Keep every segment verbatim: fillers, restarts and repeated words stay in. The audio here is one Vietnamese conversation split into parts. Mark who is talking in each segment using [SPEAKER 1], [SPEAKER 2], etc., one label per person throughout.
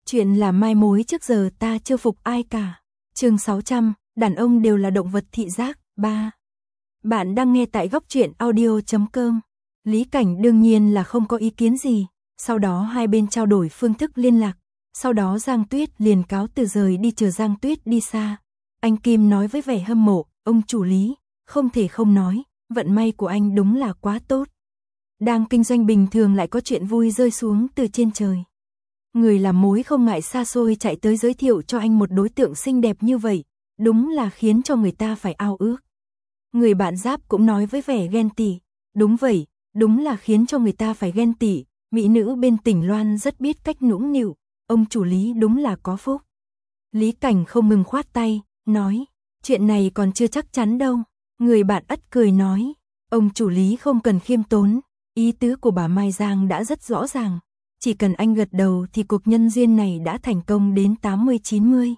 [SPEAKER 1] Chuyện là mai mối trước giờ ta chưa phục ai cả. Chương sáu trăm, đàn ông đều là động vật thị giác, ba. Bạn đang nghe tại góc truyện audio chấm com. Lý Cảnh đương nhiên là không có ý kiến gì, sau đó hai bên trao đổi phương thức liên lạc, sau đó Giang Tuyết liền cáo từ rời đi chờ Giang Tuyết đi xa. Anh Kim nói với vẻ hâm mộ, ông chủ Lý, không thể không nói, vận may của anh đúng là quá tốt. Đang kinh doanh bình thường lại có chuyện vui rơi xuống từ trên trời. Người làm mối không ngại xa xôi chạy tới giới thiệu cho anh một đối tượng xinh đẹp như vậy, đúng là khiến cho người ta phải ao ước. Người bạn Giáp cũng nói với vẻ ghen tị, đúng vậy, đúng là khiến cho người ta phải ghen tị, mỹ nữ bên tỉnh Loan rất biết cách nũng nịu, ông chủ Lý đúng là có phúc. Lý Cảnh không ngừng khoát tay, nói, chuyện này còn chưa chắc chắn đâu. Người bạn Ất cười nói, ông chủ Lý không cần khiêm tốn, ý tứ của bà Mai Giang đã rất rõ ràng. Chỉ cần anh gật đầu thì cuộc nhân duyên này đã thành công đến tám mươi chín mươi.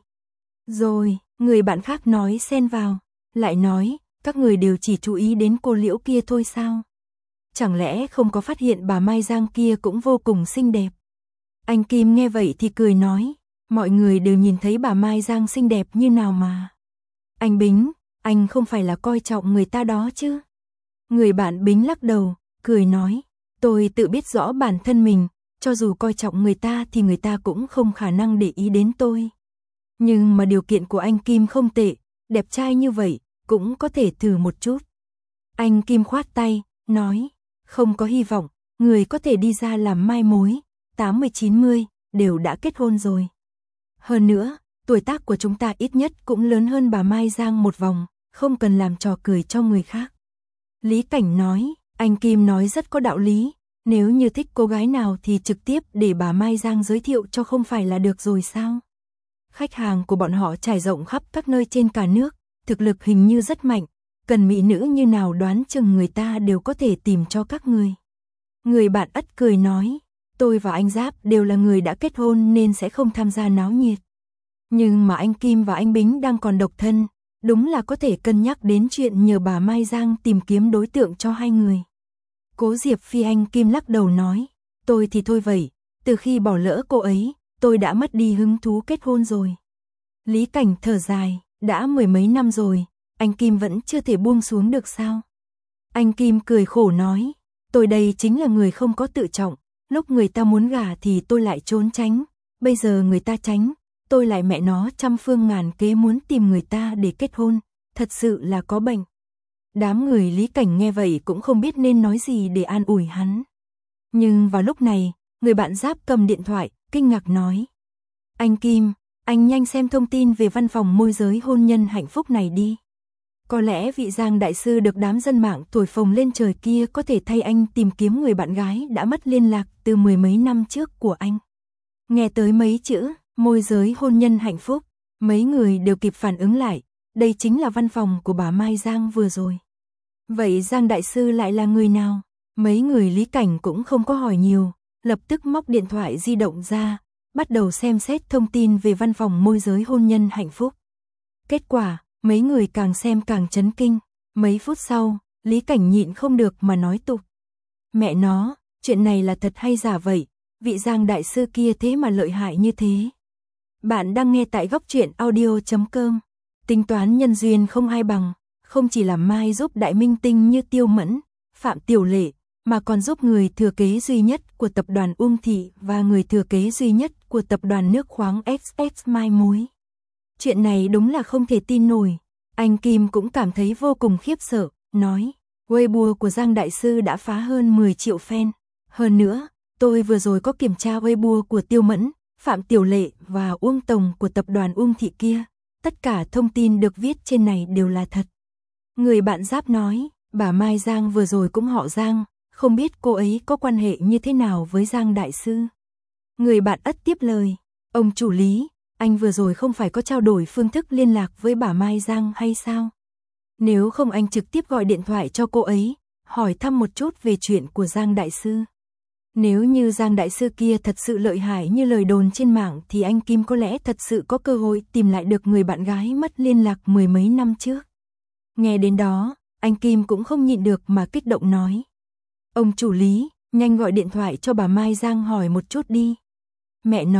[SPEAKER 1] Rồi, người bạn khác nói xen vào, lại nói, các người đều chỉ chú ý đến cô Liễu kia thôi sao? Chẳng lẽ không có phát hiện bà Mai Giang kia cũng vô cùng xinh đẹp? Anh Kim nghe vậy thì cười nói, mọi người đều nhìn thấy bà Mai Giang xinh đẹp như nào mà. Anh Bính, anh không phải là coi trọng người ta đó chứ? Người bạn Bính lắc đầu, cười nói, tôi tự biết rõ bản thân mình. Cho dù coi trọng người ta thì người ta cũng không khả năng để ý đến tôi. Nhưng mà điều kiện của anh Kim không tệ, đẹp trai như vậy, cũng có thể thử một chút. Anh Kim khoát tay, nói, không có hy vọng, người có thể đi ra làm mai mối, tám mươi chín mươi, đều đã kết hôn rồi. Hơn nữa, tuổi tác của chúng ta ít nhất cũng lớn hơn bà Mai Giang một vòng, không cần làm trò cười cho người khác. Lý Cảnh nói, anh Kim nói rất có đạo lý. Nếu như thích cô gái nào thì trực tiếp để bà Mai Giang giới thiệu cho không phải là được rồi sao? Khách hàng của bọn họ trải rộng khắp các nơi trên cả nước, thực lực hình như rất mạnh, cần mỹ nữ như nào đoán chừng người ta đều có thể tìm cho các người. Người bạn Ất cười nói, tôi và anh Giáp đều là người đã kết hôn nên sẽ không tham gia náo nhiệt. Nhưng mà anh Kim và anh Bính đang còn độc thân, đúng là có thể cân nhắc đến chuyện nhờ bà Mai Giang tìm kiếm đối tượng cho hai người. Cố Diệp Phi anh Kim lắc đầu nói, tôi thì thôi vậy, từ khi bỏ lỡ cô ấy, tôi đã mất đi hứng thú kết hôn rồi. Lý Cảnh thở dài, đã mười mấy năm rồi, anh Kim vẫn chưa thể buông xuống được sao? Anh Kim cười khổ nói, tôi đây chính là người không có tự trọng, lúc người ta muốn gả thì tôi lại trốn tránh, bây giờ người ta tránh, tôi lại mẹ nó trăm phương ngàn kế muốn tìm người ta để kết hôn, thật sự là có bệnh. Đám người Lý Cảnh nghe vậy cũng không biết nên nói gì để an ủi hắn. Nhưng vào lúc này, người bạn Giáp cầm điện thoại, kinh ngạc nói. Anh Kim, anh nhanh xem thông tin về văn phòng môi giới hôn nhân hạnh phúc này đi. Có lẽ vị Giang đại sư được đám dân mạng thổi phồng lên trời kia có thể thay anh tìm kiếm người bạn gái đã mất liên lạc từ mười mấy năm trước của anh. Nghe tới mấy chữ, môi giới hôn nhân hạnh phúc, mấy người đều kịp phản ứng lại, đây chính là văn phòng của bà Mai Giang vừa rồi. Vậy Giang đại sư lại là người nào? Mấy người Lý Cảnh cũng không có hỏi nhiều, lập tức móc điện thoại di động ra, bắt đầu xem xét thông tin về văn phòng môi giới hôn nhân hạnh phúc. Kết quả, mấy người càng xem càng chấn kinh, mấy phút sau, Lý Cảnh nhịn không được mà nói tục. Mẹ nó, chuyện này là thật hay giả vậy, vị Giang đại sư kia thế mà lợi hại như thế. Bạn đang nghe tại góc truyện audio chấm com, tính toán nhân duyên không ai bằng. Không chỉ làm mai giúp đại minh tinh như Tiêu Mẫn, Phạm Tiểu Lệ, mà còn giúp người thừa kế duy nhất của tập đoàn Uông Thị và người thừa kế duy nhất của tập đoàn nước khoáng ét ét Mai Mối. Chuyện này đúng là không thể tin nổi. Anh Kim cũng cảm thấy vô cùng khiếp sợ, nói, Weibo của Giang đại sư đã phá hơn mười triệu fan. Hơn nữa, tôi vừa rồi có kiểm tra Weibo của Tiêu Mẫn, Phạm Tiểu Lệ và Uông Tổng của tập đoàn Uông Thị kia. Tất cả thông tin được viết trên này đều là thật. Người bạn Giáp nói, bà Mai Giang vừa rồi cũng họ Giang, không biết cô ấy có quan hệ như thế nào với Giang đại sư. Người bạn Ất tiếp lời, ông chủ Lý, anh vừa rồi không phải có trao đổi phương thức liên lạc với bà Mai Giang hay sao? Nếu không anh trực tiếp gọi điện thoại cho cô ấy, hỏi thăm một chút về chuyện của Giang đại sư. Nếu như Giang đại sư kia thật sự lợi hại như lời đồn trên mạng thì anh Kim có lẽ thật sự có cơ hội tìm lại được người bạn gái mất liên lạc mười mấy năm trước. Nghe đến đó, anh Kim cũng không nhịn được mà kích động nói. Ông chủ Lý, nhanh gọi điện thoại cho bà Mai Giang hỏi một chút đi. Mẹ nó,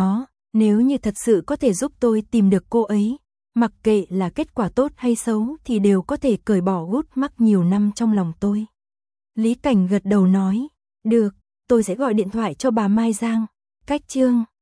[SPEAKER 1] Nếu như thật sự có thể giúp tôi tìm được cô ấy, mặc kệ là kết quả tốt hay xấu thì đều có thể cởi bỏ gút mắc nhiều năm trong lòng tôi. Lý Cảnh gật đầu nói, được, tôi sẽ gọi điện thoại cho bà Mai Giang. Cách chương